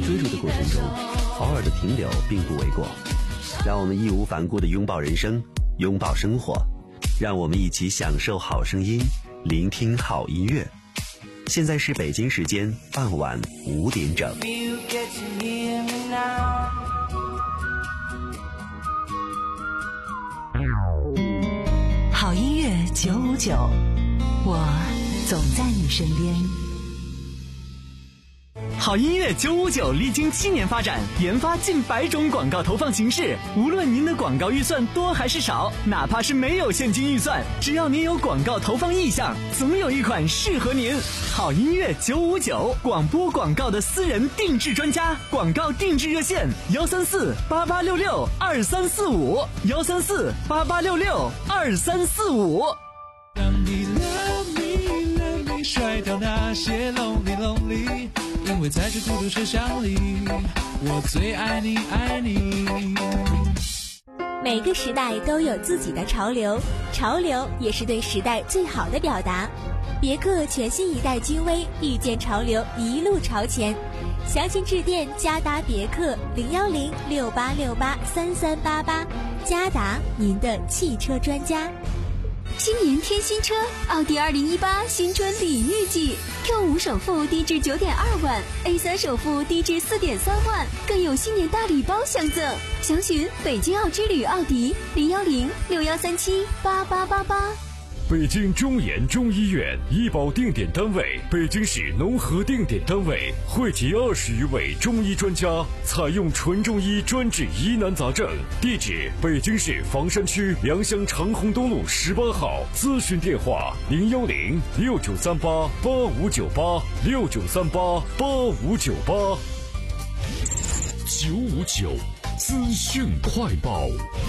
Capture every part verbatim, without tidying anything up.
追逐的过程中，偶尔的停留并不为过。让我们义无反顾地拥抱人生，拥抱生活，让我们一起享受好声音，聆听好音乐。现在是北京时间傍晚五点整。 好音乐九五九，我总在你身边。 好音乐九五九历经七年发展，研发近百种广告投放形式。无论您的广告预算多还是少，哪怕是没有现金预算，只要您有广告投放意向，总有一款适合您。好音乐九五九，广播广告的私人定制专家，广告定制热线幺三四八八六六二三四五幺三四八八六六二三四五。 让你 love me love me 甩掉那些 lonely lonely，因为在这孤独车厢里，我最爱你爱你。 每个时代都有自己的潮流，潮流也是对时代最好的表达。别克全新一代君威，遇见潮流，一路朝前。详情致电嘉达别克零幺零六八六八三三八八，嘉达您的汽车专家。 新年添新车，奥迪二零一八新春礼遇季 ，Q 五首付低至九点二万 ，A 三首付低至四点三万，更有新年大礼包相赠。详询北京奥之旅奥迪零幺零六幺三七八八八八。 北京中研中医院医保定点单位，北京市农合定点单位，汇集二十余位中医专家，采用纯中医专治疑难杂症。地址：北京市房山区良乡长虹东路十八号。咨询电话：零幺零六九三八八五九八六九三八八五九八。 九五九资讯快报。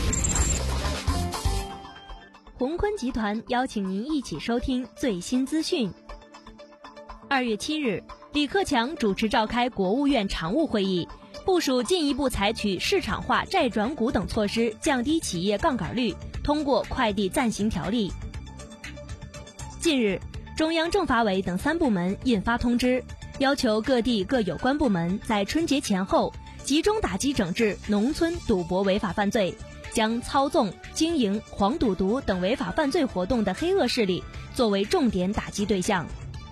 宏坤集团邀请您一起收听最新资讯。二月七日，李克强主持召开国务院常务会议，部署进一步采取市场化债转股等措施，降低企业杠杆率，通过快递暂行条例。近日，中央政法委等三部门印发通知，要求各地各有关部门在春节前后集中打击整治农村赌博违法犯罪，将操纵、经营黄赌毒等违法犯罪活动的黑恶势力作为重点打击对象。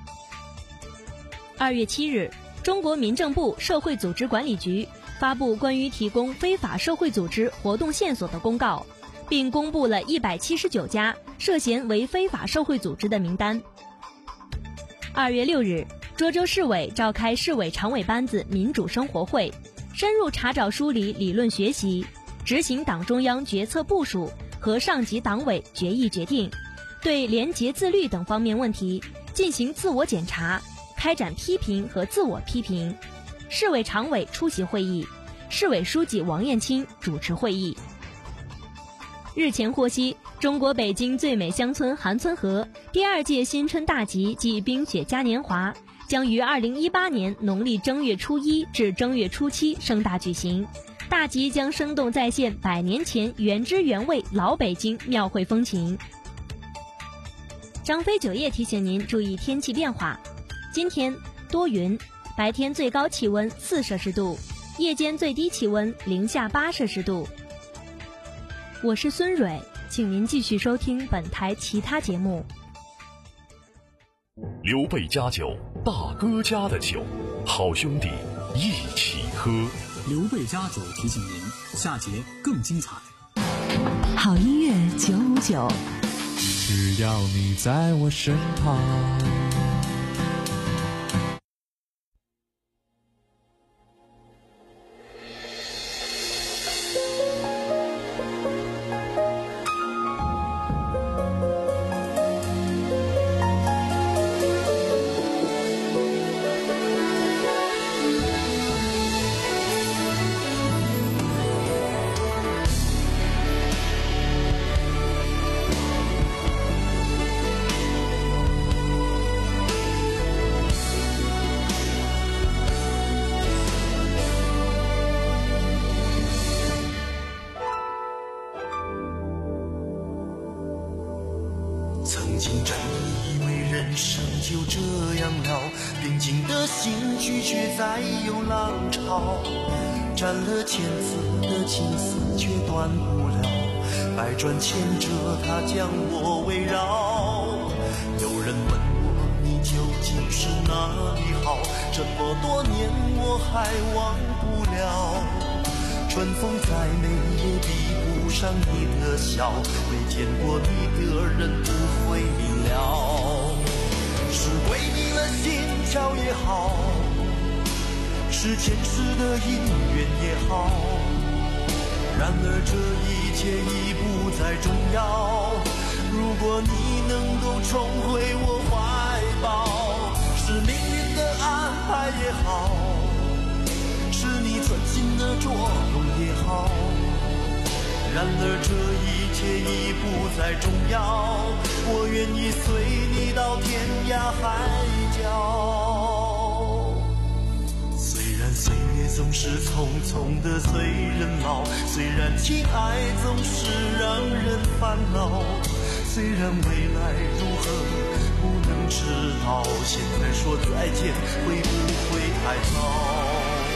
二月七日，中国民政部社会组织管理局发布关于提供非法社会组织活动线索的公告，并公布了一百七十九家涉嫌为非法社会组织的名单。二月六日，涿州市委召开市委常委班子民主生活会，深入查找梳理理论学习，执行党中央决策部署和上级党委决议决定，对廉洁自律等方面问题进行自我检查，开展批评和自我批评。市委常委出席会议，市委书记王艳青主持会议。日前获悉，中国北京最美乡村韩村河第二届新春大集暨冰雪嘉年华将于二零一八年农历正月初一至正月初七盛大举行。大集将生动再现百年前原汁原味老北京庙会风情。张飞酒业提醒您注意天气变化，今天多云，白天最高气温四摄氏度，夜间最低气温零下八摄氏度。我是孙蕊，请您继续收听本台其他节目。 刘备家酒，大哥家的酒，好兄弟一起喝。 刘备家酒提醒您，下节更精彩。 好音乐九五九， 只要你在我身旁。 平静的心拒绝再有浪潮，斩了千次的情丝却断不了，百转千折它将我围绕。有人问我你究竟是哪里好，这么多年我还忘不了。春风再美也比不上你的笑，没见过你的人不会明了。是鬼迷了心窍也好，是前世的因缘也好，然而这一切已不再重要。如果你能够重回我怀抱，是命运的安排也好，是你存心的捉弄也好，然而这一切已不再重要。我愿意随你到天涯海角。虽然岁月总是匆匆的随人老，虽然情爱总是让人烦恼，虽然未来如何不能知道，现在说再见会不会太早？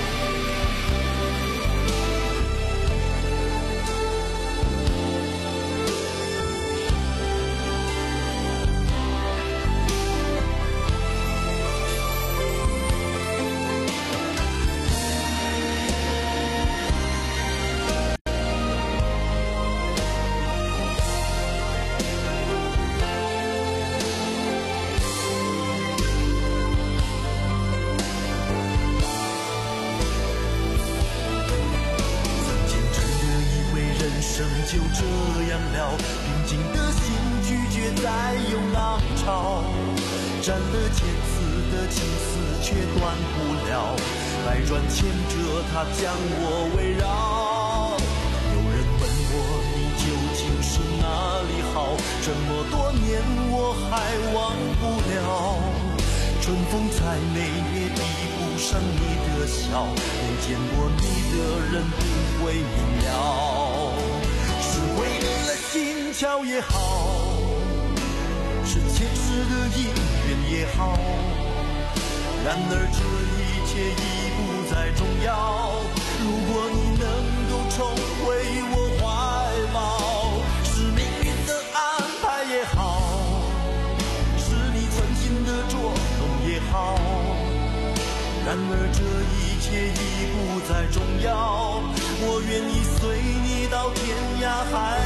就这样了，平静的心拒绝再有浪潮，斩了千次的情丝却断不了，百转千折它将我围绕。有人问我你究竟是哪里好，这么多年我还忘不了。春风再美也比不上你的笑，没见过你的人不会明了。是鬼迷了心窍也好，是前世的因缘也好，然而这一切已不再重要。如果你能够重回我怀抱，是命运的安排也好，是你存心的捉弄也好，然而这一切已不再重要。我愿意随你到天涯海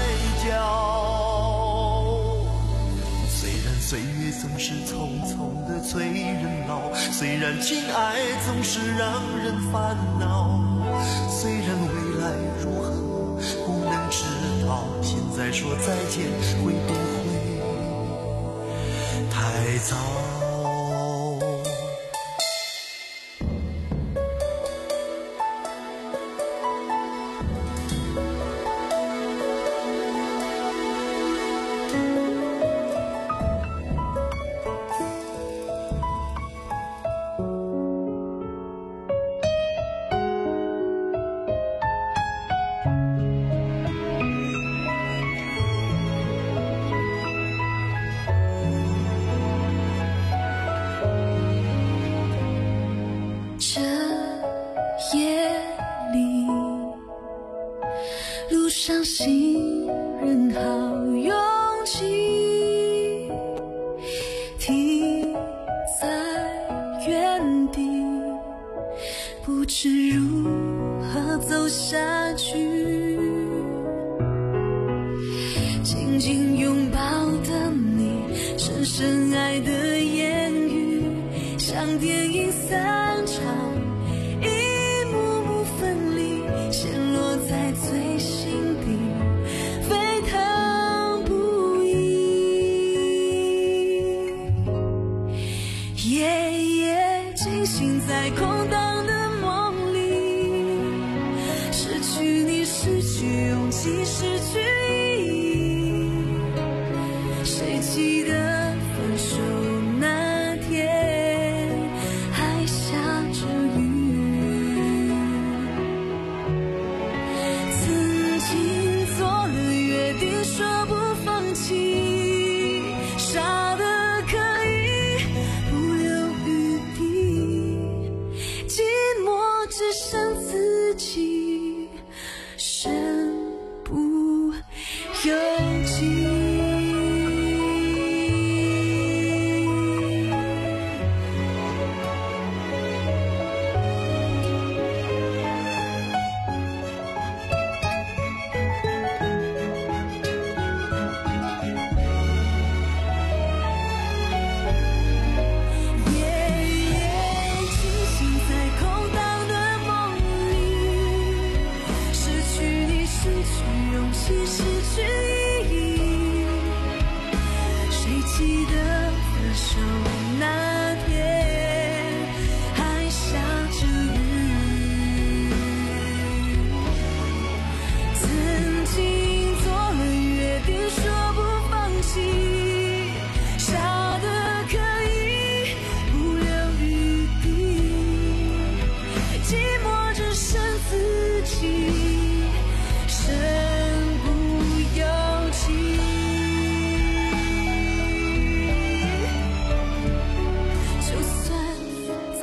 角。虽然岁月总是匆匆的催人老，虽然情爱总是让人烦恼，虽然未来如何不能知道，现在说再见会不会太早？ 相信人好勇气，停在原地，不知如何走下去。紧紧拥抱的你，深深爱的言语，像电影散场，一幕幕分离，陷落在最心底，沸腾不已。夜夜惊醒在空荡的梦里，失去你，失去勇气，失去意义。谁记得分手那天还下着雨？曾经做了约定，说不放弃，傻得可以不留余地。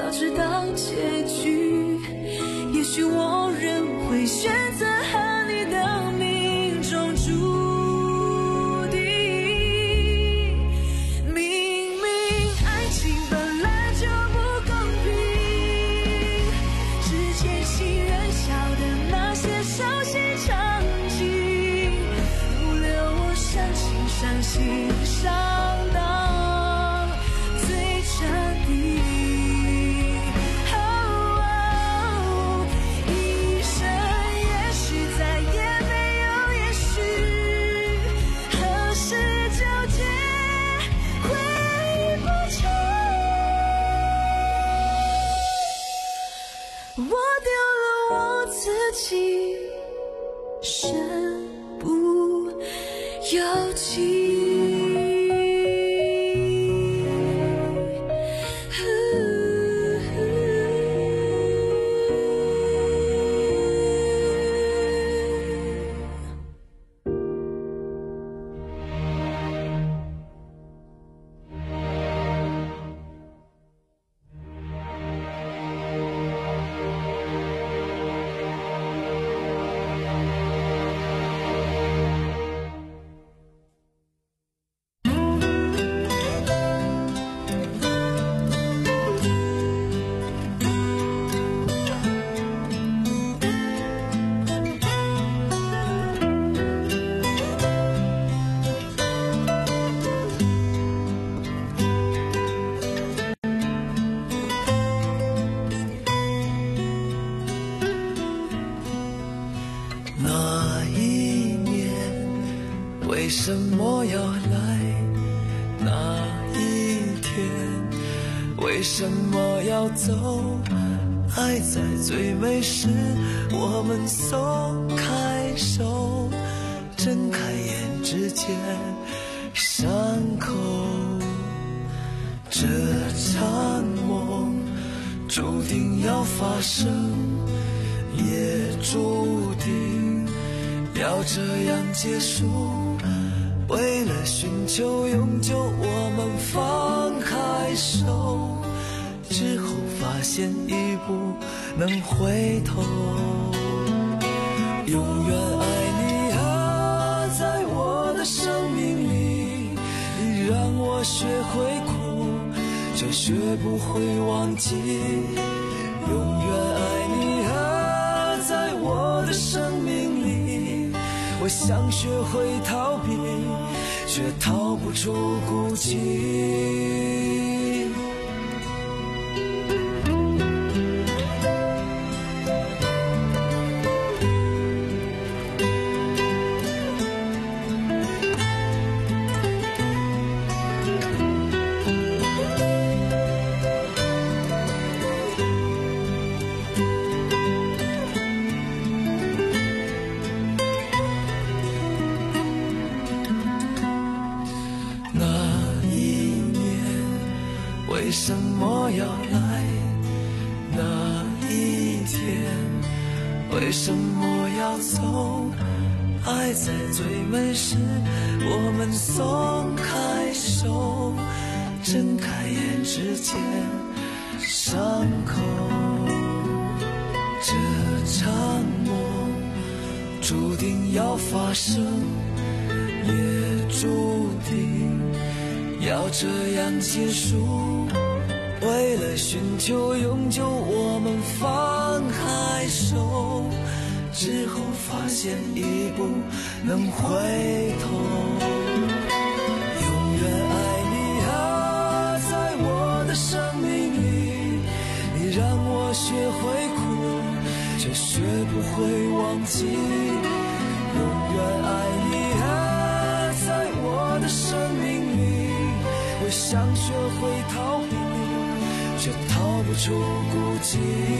早知道结局，也许我仍会选择和你的命中注定。明明爱情本来就不公平，之前信任笑的那些熟悉场景，都留我伤心伤心伤到最彻底。身不由己。 为什么要来那一天？为什么要走？爱在最美时，我们松开手，睁开眼之间，伤口。这场梦注定要发生，也注定要这样结束。为了寻求永久，我们放开手，之后发现已不能回头。永远爱你啊，在我的生命里，你让我学会哭，却学不会忘记。永远爱你啊，在我的生命里，我想学会逃避，却逃不出孤寂。为什么要来那一天？为什么要走？爱在最美时，我们松开手，睁开眼之间，伤口。这场梦注定要发生，也注定要这样结束。为了寻求永久，我们放开手，之后发现已不能回头。永远爱你啊，在我的生命里，你让我学会哭，却学不会忘记。永远爱你啊，在我的生命里，我想学会逃避，却逃不出孤寂。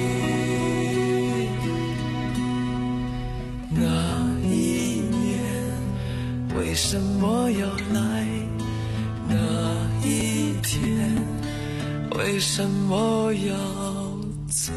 那一年为什么要来？那一天为什么要走？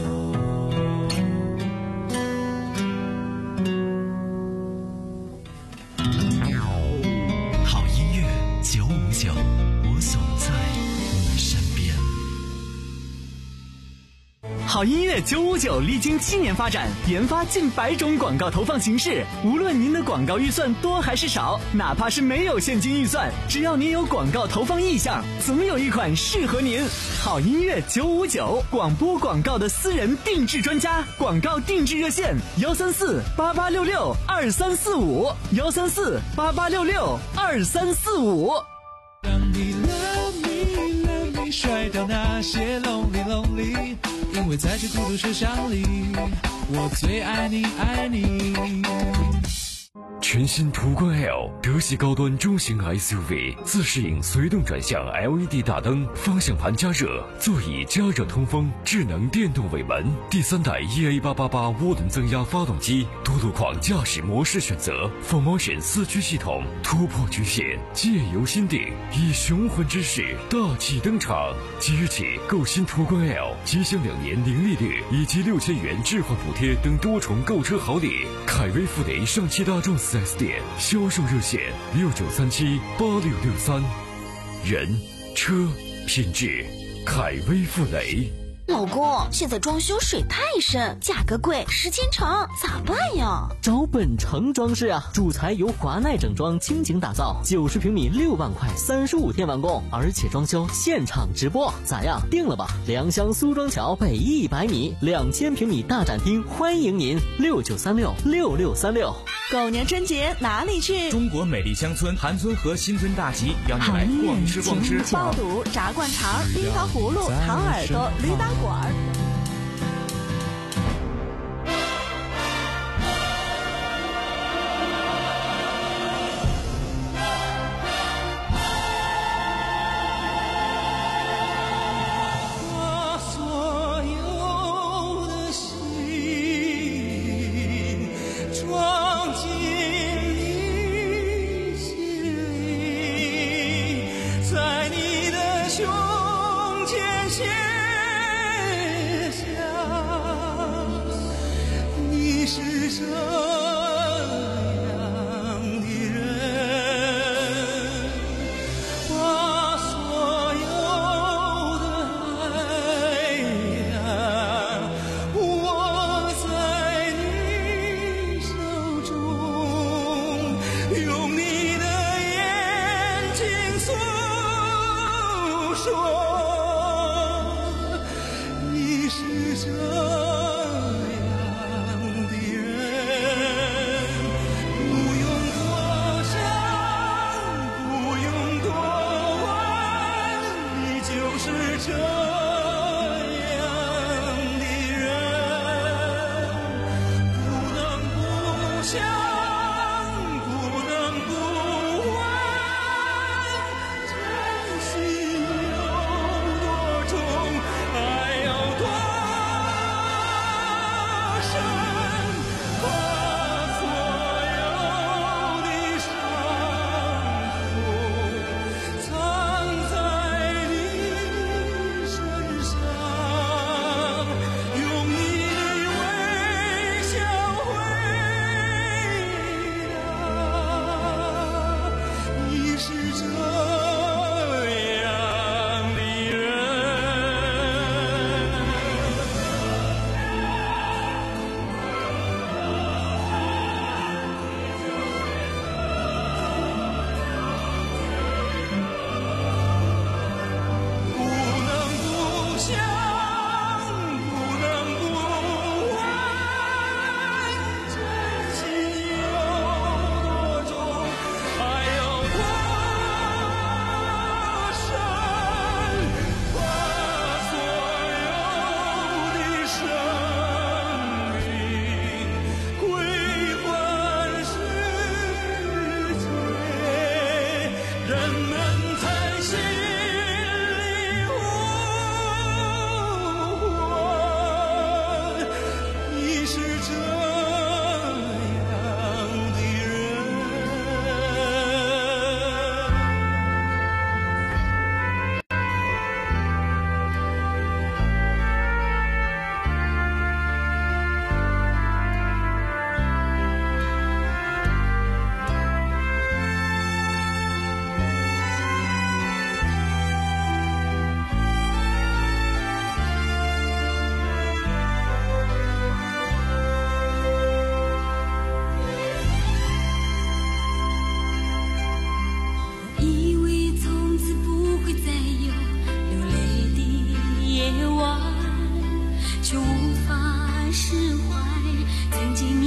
好音乐九五九，我总在你身边。 好音乐九五九历经七年发展，研发近百种广告投放形式。无论您的广告预算多还是少，哪怕是没有现金预算，只要您有广告投放意向，总有一款适合您。好音乐九五九，广播广告的私人定制专家，广告定制热线幺三四八八六六二三四五幺三四八八六六二三四五。 当你 love me love me 甩掉那些 lonely lonely， 因为在这孤独车厢里，我最爱你爱你。 全新途观 L 德系高端中型 S U V， 自适应随动转向 L E D 大灯，方向盘加热，座椅加热通风，智能电动尾门，第三代 E A 八八八涡轮增压发动机，多路况驾驶模式选择 ，four motion 四驱系统，突破局限，借由心定，以雄浑之势大气登场。即日起购新途观 L， 即享两年零利率以及六千元置换补贴等多重购车好礼。凯威富雷上汽大众四 S 店销售热线六九三七八六六三，人车品质，凯威富雷。 老公，现在装修水太深，价格贵，时间长，咋办呀？ 找本城装饰啊，主材由华奈整装倾情打造，九十平米六万块，三十五天完工，而且装修现场直播，咋样？定了吧？良乡苏庄桥北一百米，两千平米大展厅，欢迎您，六九三六六六三六。 狗年春节哪里去？ 中国美丽乡村韩村和新村大集邀你来逛吃逛吃， 爆肚、炸灌肠、冰糖葫芦、糖耳朵、驴打滚儿。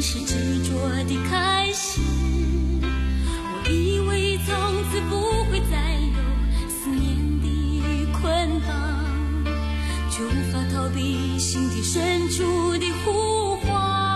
是执着的开始。我以为从此不会再有思念的捆绑，却无法逃避心底深处的呼唤。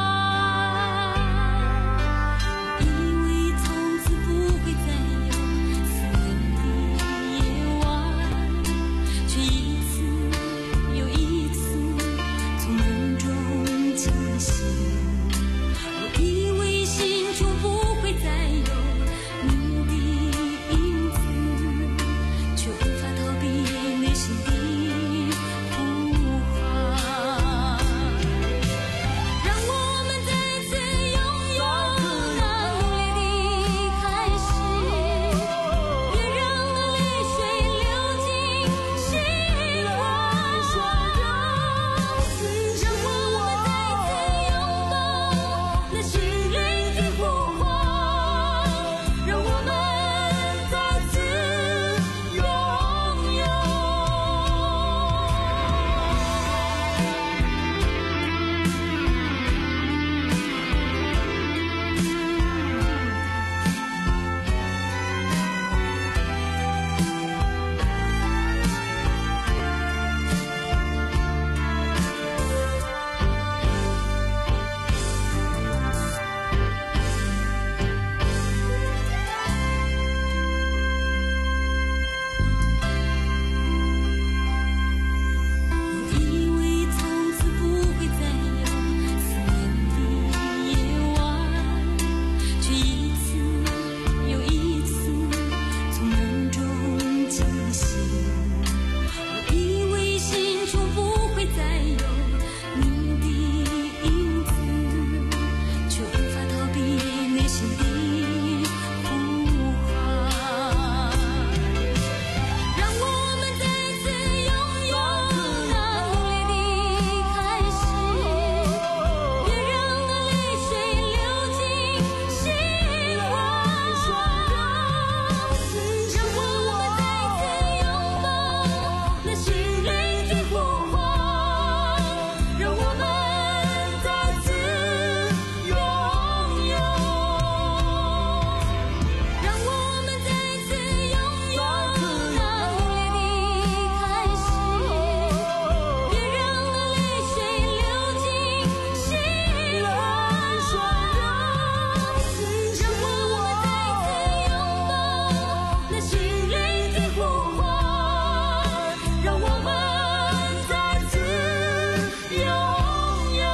我以为从此不会再有思念的夜晚，却一次又一次从梦中惊醒。我以为心中不会再有你的影子，却无法逃避内心的呼唤。让我们再次拥有那努力的开始，别让那泪水流进心窝。让我们再次拥抱那心灵的呼唤，让我们再次拥有。我以为从此不会再有思念的夜晚，却一次又一次从梦中惊醒。我以为心中不会再有你的影子，却无法逃避内心的呼唤。让我们再次拥有那努力的开始，别让那泪水流进心窝。让我们再次拥抱那心灵的呼唤，让我们再次拥有。让我们再次拥有那努力的开始，别让那泪水流进心窝。让我们再次拥抱那心灵的呼唤，让我们再次拥有。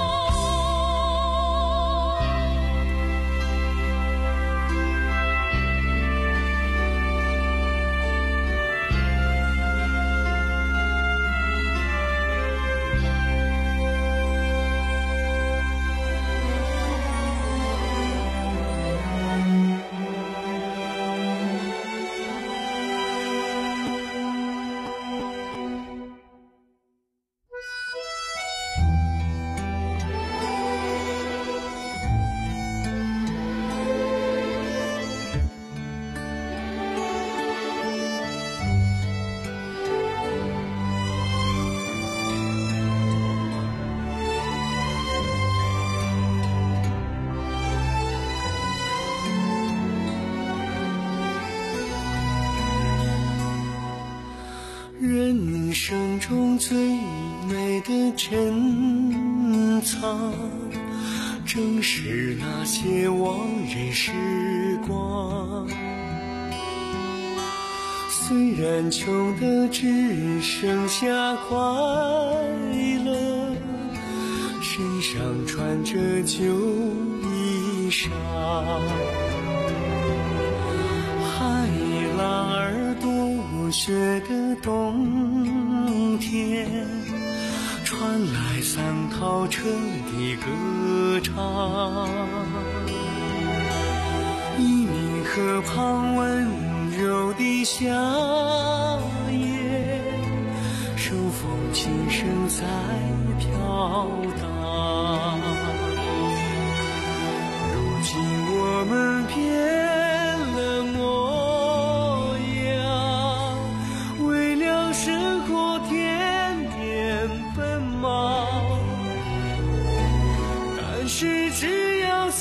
人生中最美的珍藏，正是那些往日时光。虽然穷的只剩下快乐，身上穿着旧衣裳，海浪儿多雪的冬天，传来三套车的歌唱。沂宁河畔温柔的夏夜，手风琴声在飘荡。如今我们变了模样，为了生活天天奔忙，但是只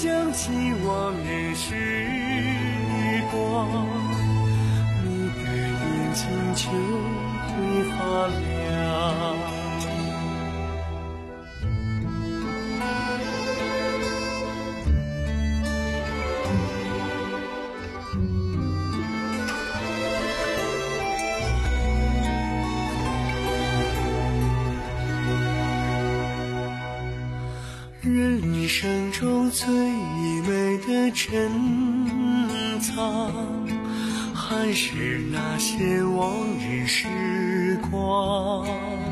想起往日时光，你的眼睛就会发亮。人生中最美的珍藏，还是那些往日时光。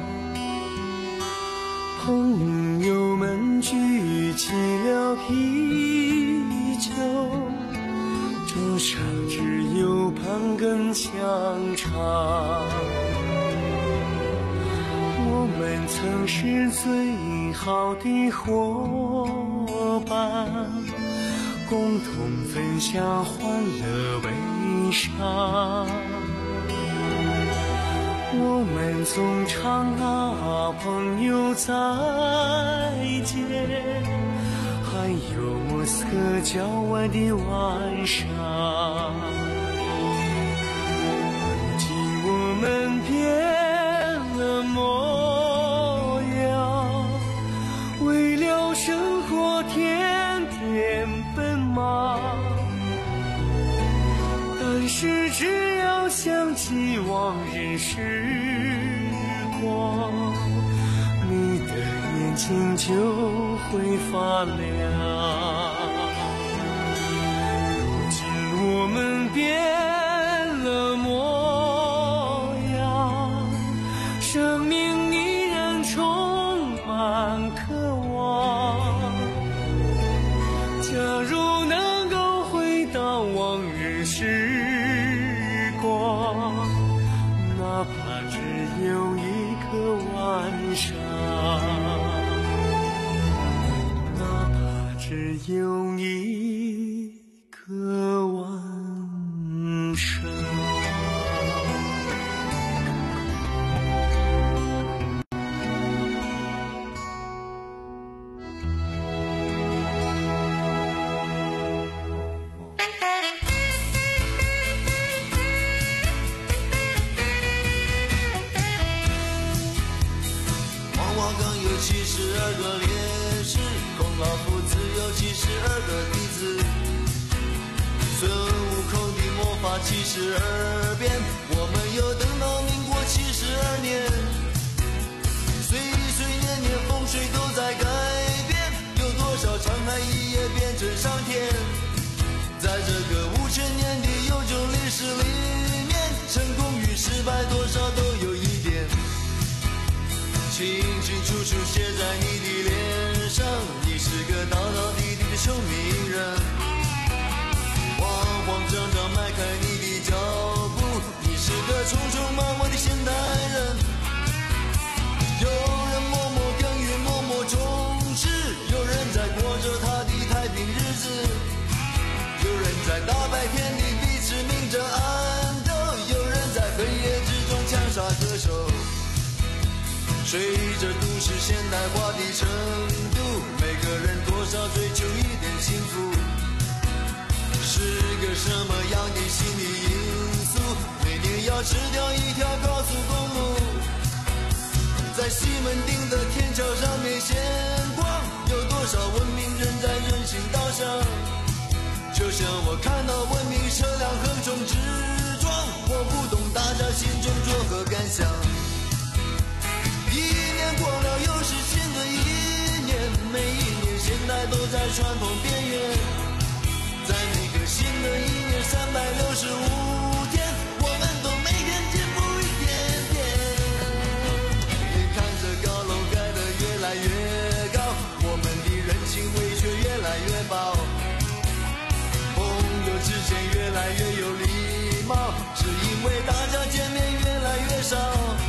朋友们举起了啤酒，桌上只有半根香肠。我们曾是最好的伙伴，共同分享欢乐悲伤。我们总唱啊朋友再见，还有莫斯科郊外的晚上。如今我们变了模样，为了生活天天奔忙。但是只要想起往日时光，你的眼睛就会发亮。如今我们变了模样，生命依然充满渴望。假如能够回到往日时光，哪怕只有一个晚上，哪怕只有一个晚上。 七十二个烈士，孔老夫子有七十二个弟子，孙悟空的魔法七十二变，我们又等到民国七十二年。岁岁年年风水都在改变，有多少沧海一夜变成上天。在这个五千年的悠久历史里面，成功与失败多少都有一点，清清楚楚写在你的脸上，你是个道道地地的聪明人。慌慌张张迈开你的脚步，你是个匆匆忙忙的现代人。有人默默耕耘默默种植，有人在过着他的太平日子，有人在大白天里彼此明着暗斗，有人在黑夜之中枪杀歌手。随着都市现代化的程度，每个人多少追求一点幸福，是个什么样的心理因素？每年要吃掉一条高速公路，在西门町的天桥上面闲逛，有多少文明人在人行道上？就像我看到文明车辆横冲直撞，我不懂大家心中作何感想。一年过了又是新的一年，每一年现代都在传统边缘。在每个新的一年三百六十五天，我们都每天进步一点点。眼看着高楼盖得越来越高，我们的人情味却越来越薄。朋友之间越来越有礼貌，是因为大家见面越来越少。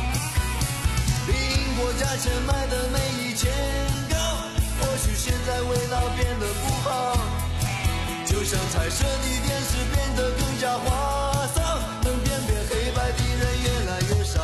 国家钱买的没以前高，或许现在味道变得不好，就像彩色的电视变得更加花哨，能辨别黑白的人越来越少。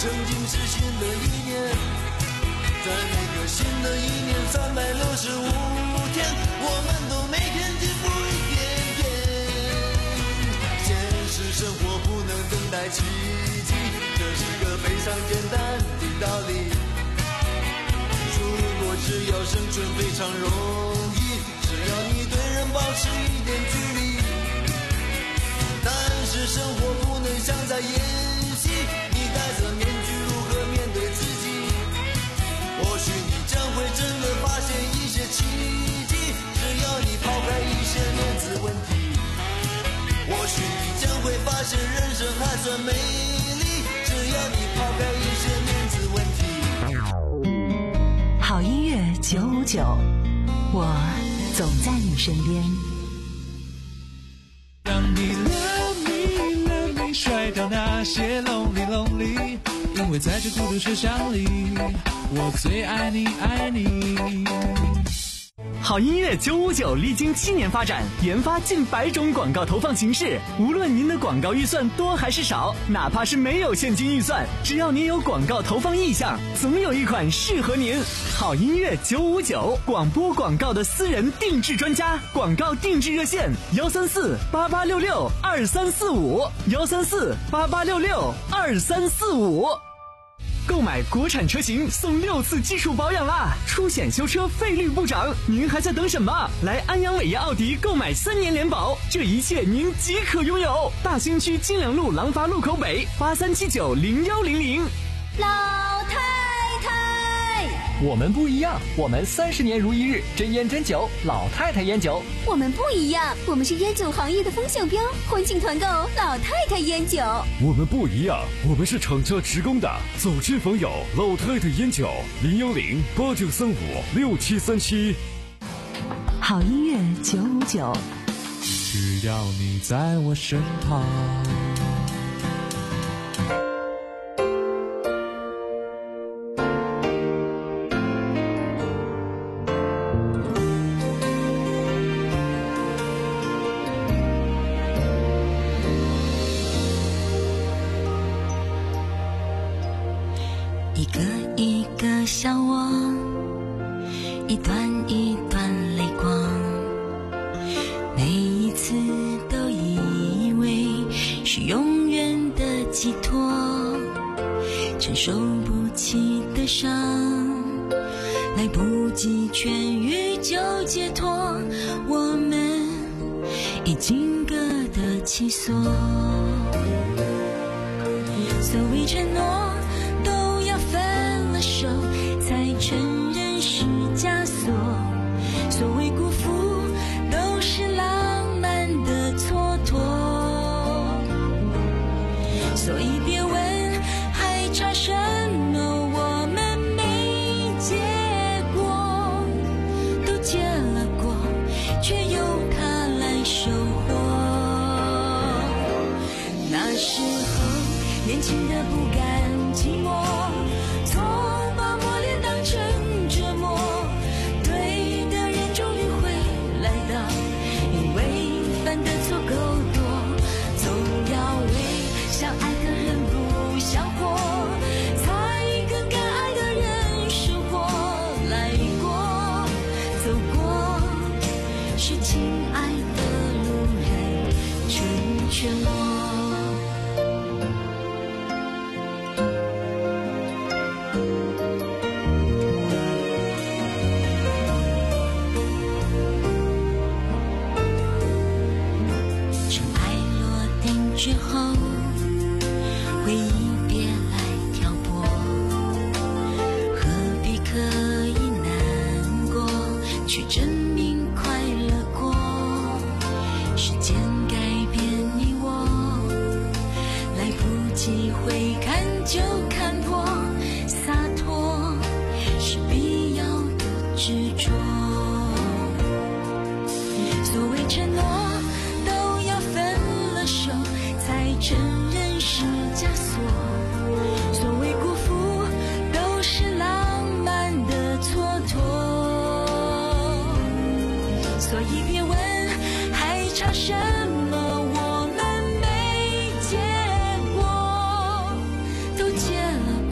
曾经是新的一年，在每个新的一年三百六十五天，我们都每天进步一点点。现实生活不能等待奇迹，这是个非常简单的道理。如果只要生存非常容易，只要你对人保持一点距离，但是生活不能像在演戏，你戴着面具如何面对自己？或许你将会真的发现一些奇迹，只要你抛开一些面子问题。或许你将会发现人生还算美丽，只要你抛开一些面子问题。 好音乐九五九，我总在你身边。 让你 love me love me 甩掉那些 lonely lonely， 因为在这孤独车厢里，我最爱你爱你。 好音乐九五九历经七年发展，研发近百种广告投放形式。无论您的广告预算多还是少，哪怕是没有现金预算，只要您有广告投放意向，总有一款适合您。好音乐九五九，广播广告的私人定制专家，广告定制热线：幺三四八八六六二三四五，幺三四八八六六二三四五。购买国产车型送六次基础保养啦，出险修车费率不涨，您还在等什么？来安阳伟业奥迪购买三年联保，这一切您即可拥有。大兴区金良路廊坊路口北八三七九零幺零零。 老太太， 我们不一样，我们三十年如一日，真烟真酒，老太太烟酒。 我们不一样，我们是烟酒行业的风向标，欢庆团购老太太烟酒。 我们不一样，我们是厂家职工的，走之访友老太太烟酒，零幺零八九三五六七三七。 好音乐九五九， 只要你在我身旁。 一个一个笑我，一段一段泪光，每一次都以为是永远的寄托，承受不起的伤，来不及痊愈就解脱，我们已经各得其所。所谓承诺分了手才承认是枷锁，所谓辜负都是浪漫的蹉跎，所以别问还差什么，我们没结果，都结了果，却由他来收获。那时候年轻的不甘寂寞，成折磨，对的人终于会来到，因为犯的错够多，总要为相爱的人不想活，才跟该爱的人生活来过，走过是亲爱的路人成全我。之后回忆别来挑拨，何必刻意难过，去证明快乐过，时间改变你我，来不及回看就看破，洒脱是必要的执着，所谓承诺都要分了手才承认是枷锁，所谓辜负都是浪漫的蹉跎，所以别问还差什么，我们没结果，都结了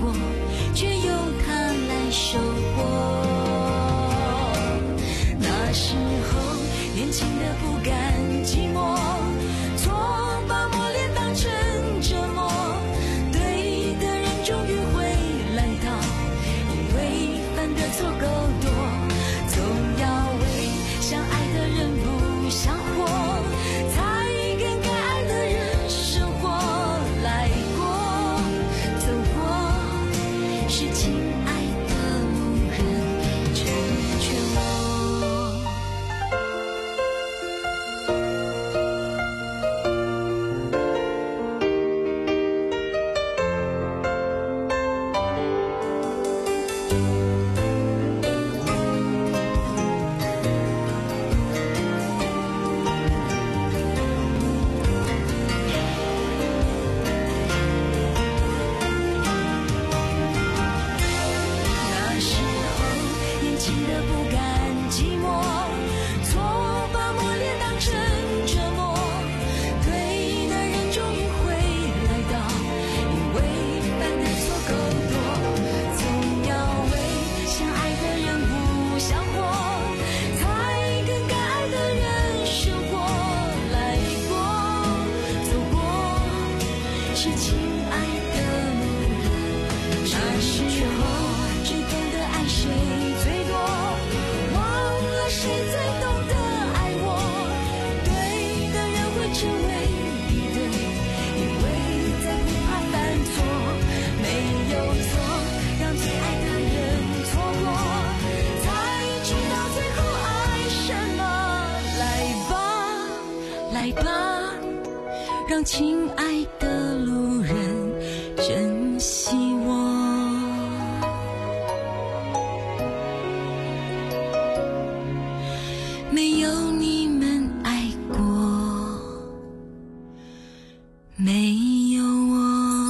是亲爱的路人，那时我只懂得爱谁最多，忘了谁最懂得爱我。对的人会成为敌人，因为在不怕犯错，没有错，让最爱的人错过，才知道最后爱什么。来吧，来吧，让亲爱的路人珍惜我。没有你们爱过，没有我。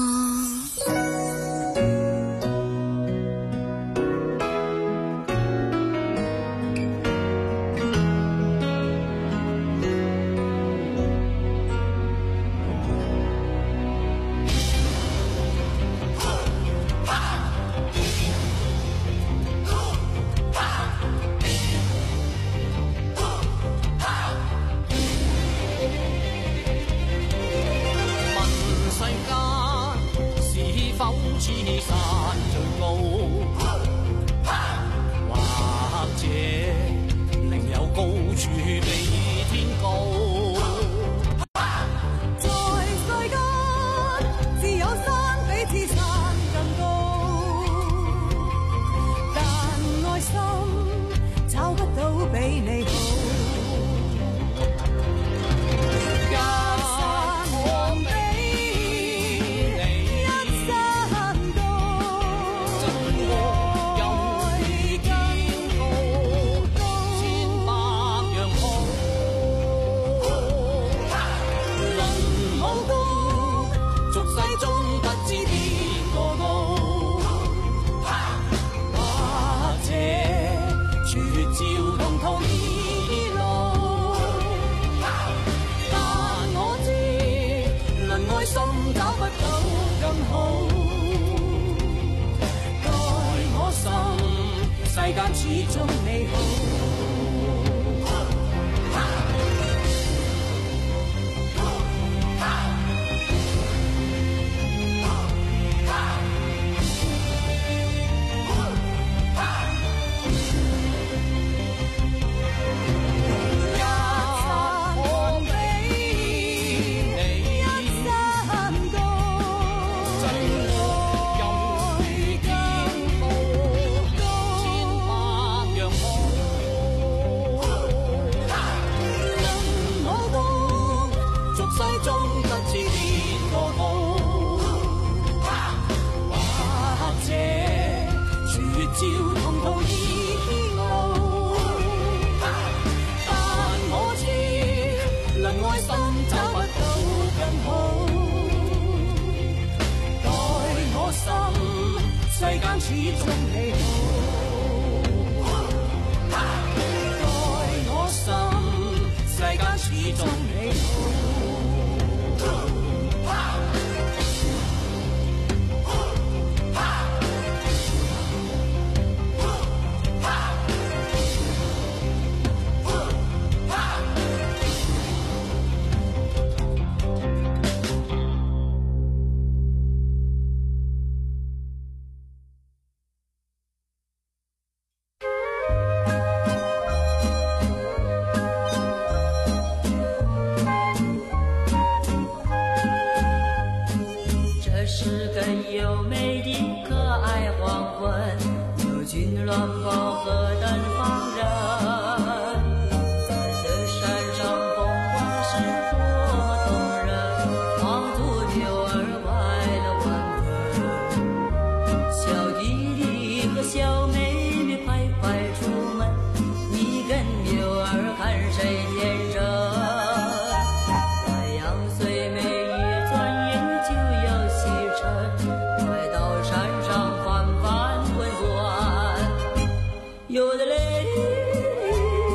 世間始終美好。世間始終美好，待我心，世間始終美好。 有的泪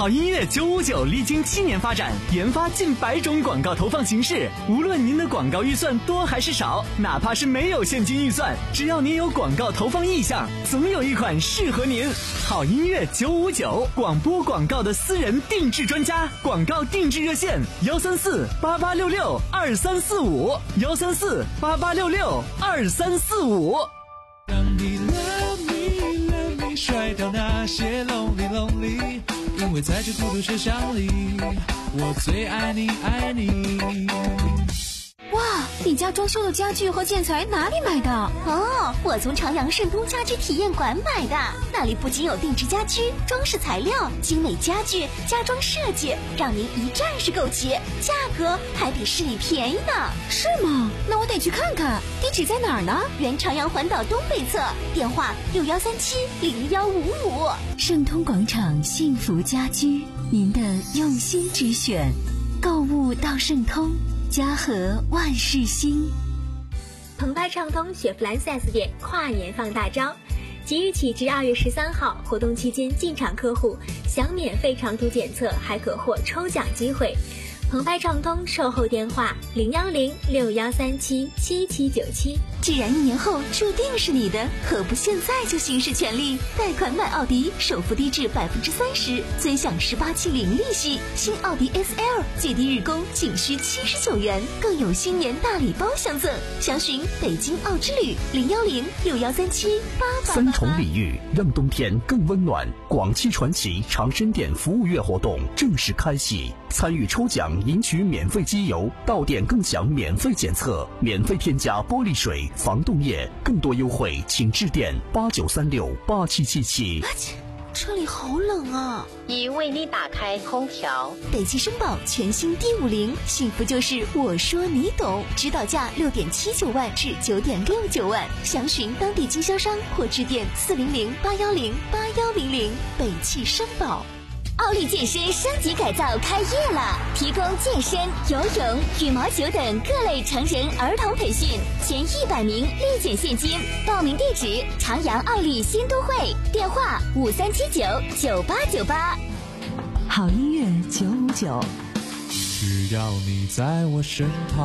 好音乐九五九历经七年发展，研发近百种广告投放形式。无论您的广告预算多还是少，哪怕是没有现金预算，只要您有广告投放意向，总有一款适合您。好音乐九五九，广播广告的私人定制专家，广告定制热线：幺三四八八六六二三四五，幺三四八八六六二三四五。 让你 love me love me 甩掉那些 lonely lonely， 因为在这孤独车厢里，我最爱你爱你。 哇，你家装修的家具和建材哪里买的？ 哦，我从长阳盛通家居体验馆买的。那里不仅有定制家居、装饰材料、精美家具、家装设计，让您一站式购齐，价格还比市里便宜呢。 是吗？那我得去看看。地址在哪儿呢？ 原长阳环岛东北侧，电话六幺三七零幺五五。 盛通广场幸福家居，您的用心之选，购物到盛通。家和万事兴。 澎湃畅通雪佛兰 四 S 店跨年放大招，即日起至二月十三号，活动期间进场客户享免费长途检测，还可获抽奖机会。澎湃畅通售后电话零幺零六幺三七七七九七。 既然一年后注定是你的，何不现在就行使权利？贷款买奥迪，首付低至百分之三十，尊享十八期零利息。新奥迪 S L 最低日供仅需七十九元，更有新年大礼包相赠。详询北京奥之旅零幺零六幺三七八八八八。 三重礼遇，让冬天更温暖。广汽传祺长生店服务月活动正式开启，参与抽奖赢取免费机油，到店更享免费检测，免费添加玻璃水、防冻液，更多优惠请致电八九三六八七七七。 车里好冷啊！ 已为你打开空调。 北汽绅宝全新 D 五零，幸福就是我说你懂，指导价六点七九万至九点六九万，详询当地经销商或致电四零零八幺零八幺零零。北汽绅宝。 奥利健身升级改造开业了，提供健身、游泳、羽毛球等各类成人儿童培训，前一百名立减现金。报名地址：长阳奥利新都会，电话五三七九九八九八。 好音乐九五九， 只要你在我身旁。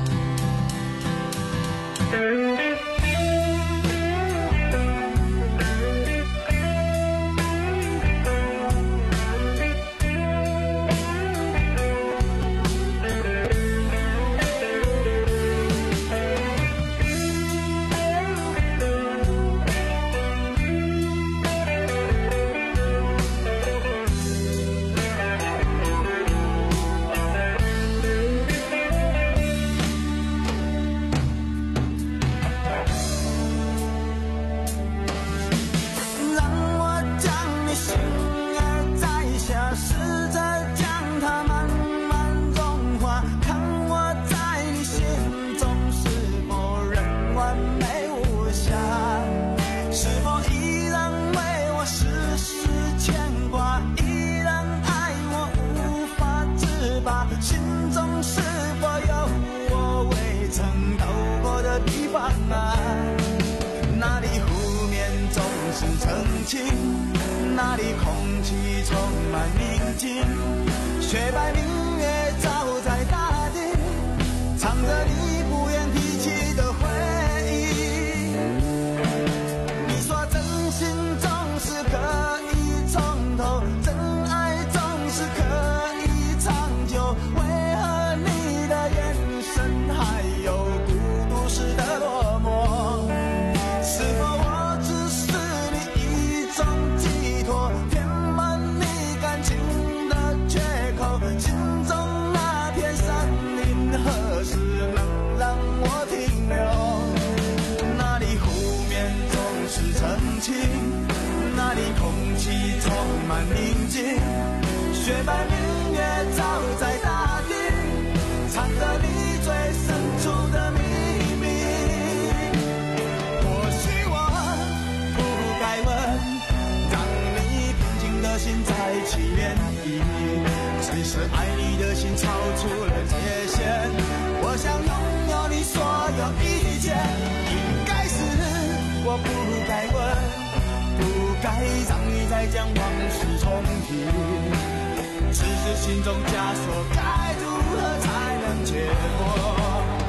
那里空气充满宁静，雪白明月照在大地，唱着你不愿提起的回忆。你说真心总是可以从头，真爱总是可以长久，为何你的眼神还有孤独时的落寞？是否我只是你一种寄托，填满你感情的缺口？心中那片森林何时能让我停留？那里湖面总是澄清，那里空气充满宁静，雪白明月照在大地，藏着你最深处的秘密。或许我不该问，让你平静的心再起涟漪，其实爱你的心超出了界限，我想拥有你所有一切。应该是我不该问，不该让你再将往事重提， 是心中枷锁，该如何才能解脱？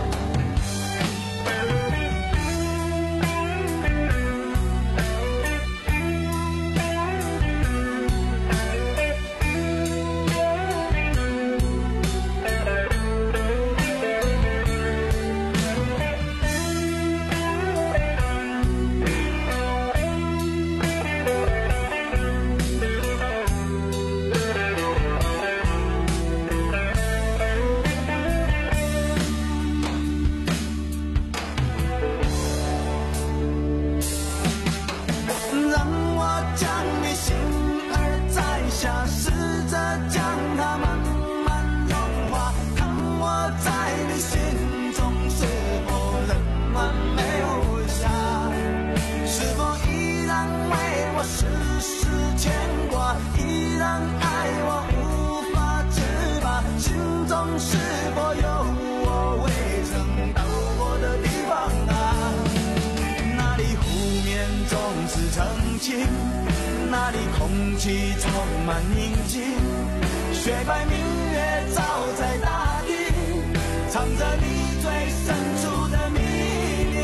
那里空气充满宁静，雪白明月照在大地，藏着你最深处的秘密。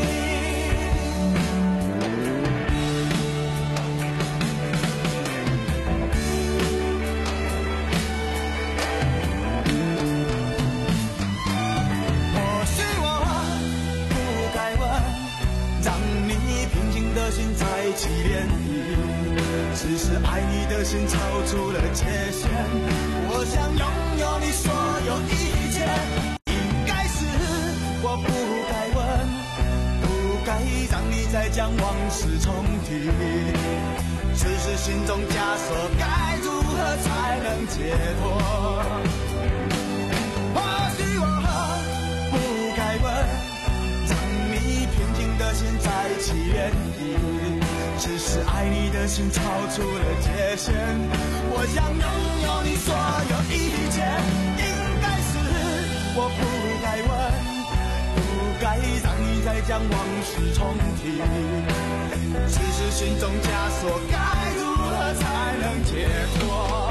或许我不该问，让你平静的心再起涟漪，只是爱你的心超出了界限，我想拥有你所有一切。应该是我不该问，不该让你再将往事重提，只是心中枷锁，该如何才能解脱？或许我不该问，让你平静的心再起涟漪，只是爱你的心超出了界限，我想拥有你所有一切。应该是我不该问，不该让你再将往事重提，只是心中枷锁，该如何才能解脱？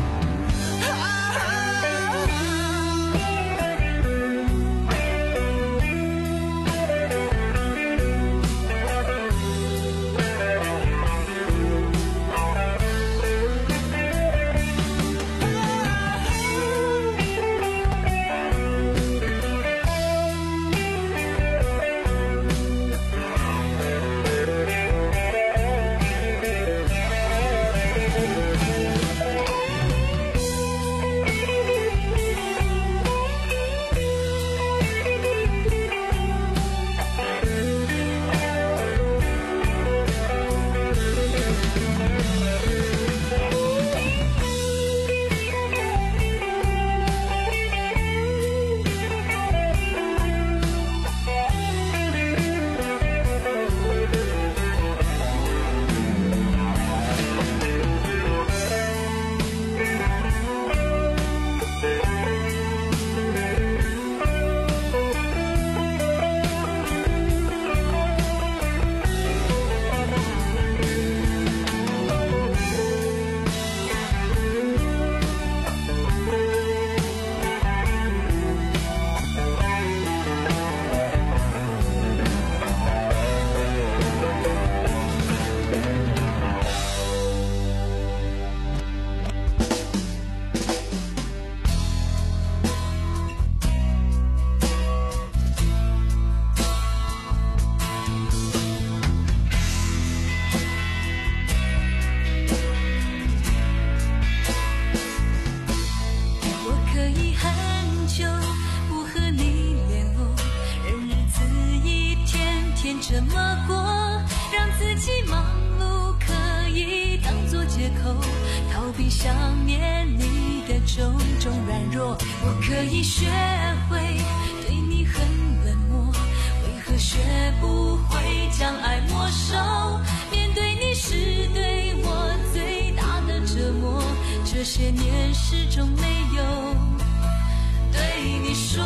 怎么过，让自己忙碌可以当作借口，逃避想念你的种种软弱。我可以学会对你很冷漠，为何学不会将爱没收？面对你是对我最大的折磨，这些年始终没有对你说。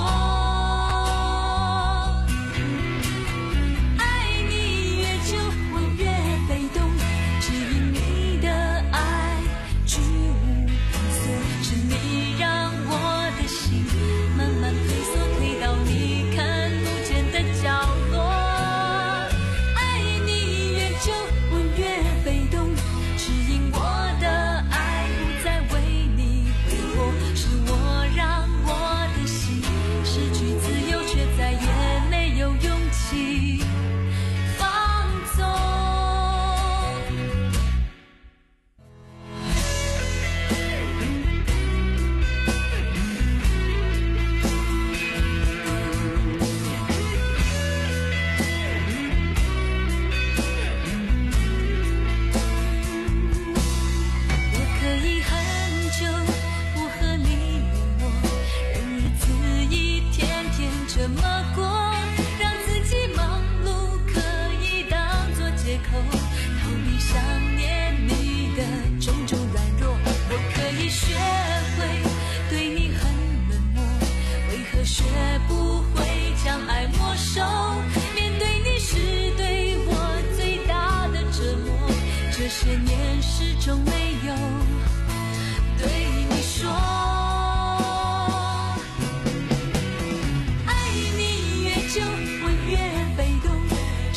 只因你的爱居无定所，是你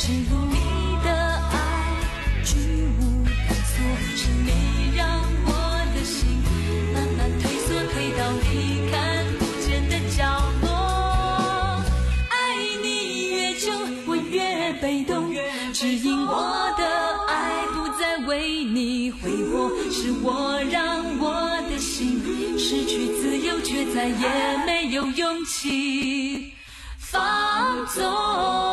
是你的爱居无定所，是你让我的心慢慢退缩，退到你看不见的角落。爱你越久，我越被动，只因我的爱不再为你挥霍，是我让我的心失去自由，却再也没有勇气放纵。